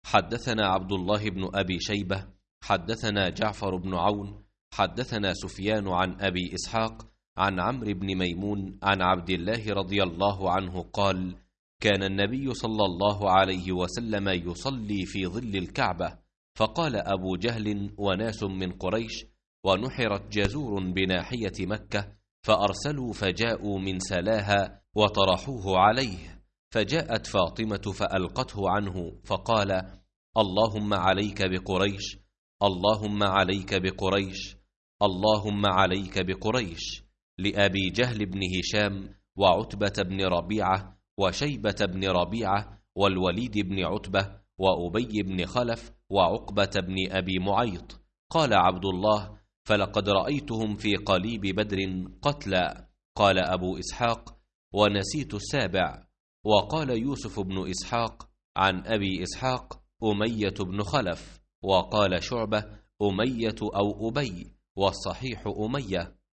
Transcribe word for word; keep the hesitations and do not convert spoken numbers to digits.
حدثنا عبد الله بن أبي شيبة حدثنا جعفر بن عون حدثنا سفيان عن أبي إسحاق عن عمرو بن ميمون عن عبد الله رضي الله عنه قال: كان النبي صلى الله عليه وسلم يصلي في ظل الكعبة، فقال أبو جهل وناس من قريش: ونحرت جزور بناحية مكة، فأرسلوا فجاءوا من سلاها وطرحوه عليه، فجاءت فاطمة فألقته عنه، فقال: اللهم عليك بقريش، اللهم عليك بقريش، اللهم عليك بقريش، لأبي جهل بن هشام وعتبة بن ربيعة وشيبة بن ربيعة والوليد بن عتبة وأبي بن خلف وعقبة بن أبي معيط. قال عبد الله: فلقد رأيتهم في قليب بدر قتلى. قال أبو إسحاق: ونسيت السابع. وقال يوسف بن إسحاق عن أبي إسحاق: أمية بن خلف. وقال شعبة: أمية أو أبي، والصحيح أمية.